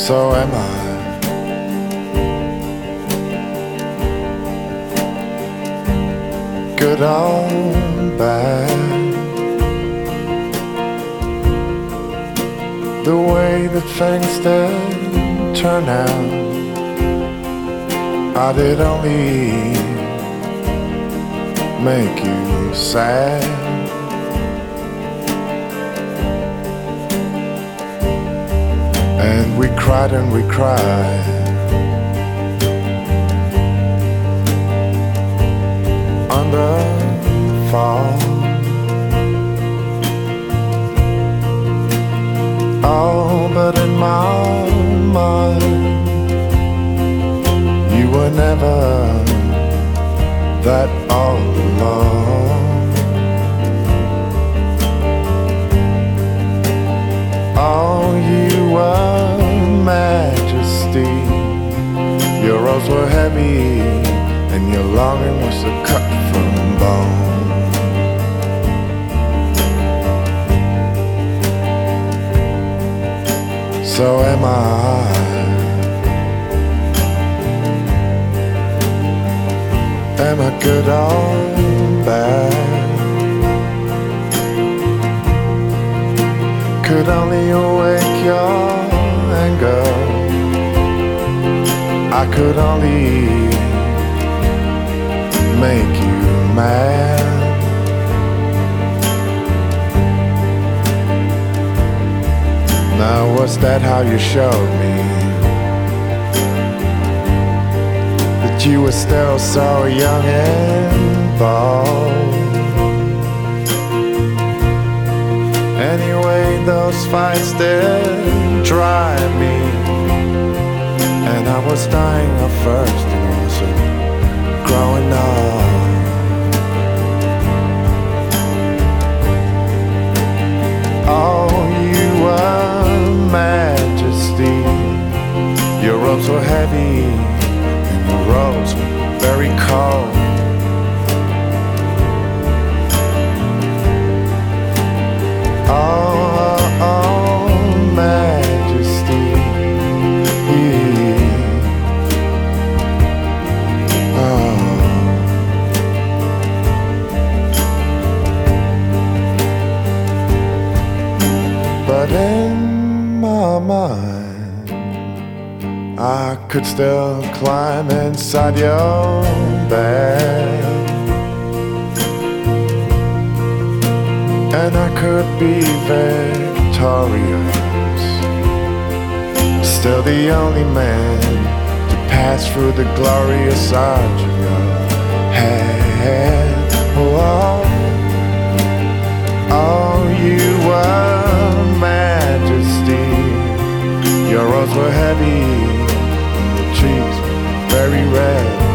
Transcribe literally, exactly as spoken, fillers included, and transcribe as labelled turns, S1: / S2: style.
S1: so am I. Good or bad, the way that things did turn out, I did only make you sad. And we cried and we cried under fall. Oh, but in my mind, you were never that all alone. Oh, you were majesty. Your rose were heavy, and your longing was a cut from bone. So am I. Am I good or bad? Could only awake your anger. I could only make you mad. Now was that how you showed me that you were still so young and bold? Anyway, those fights did drive me, and I was dying of thirst and also growing up. Oh, you were majesty. Your robes were heavy, and your robes were very cold. Oh, oh, oh, majesty. But in my mind, I could still climb inside your bed, and I could be victorious, still the only man to pass through the glorious arch of your head. Oh, oh, you were majesty. Your roses were heavy, and your cheeks were very red.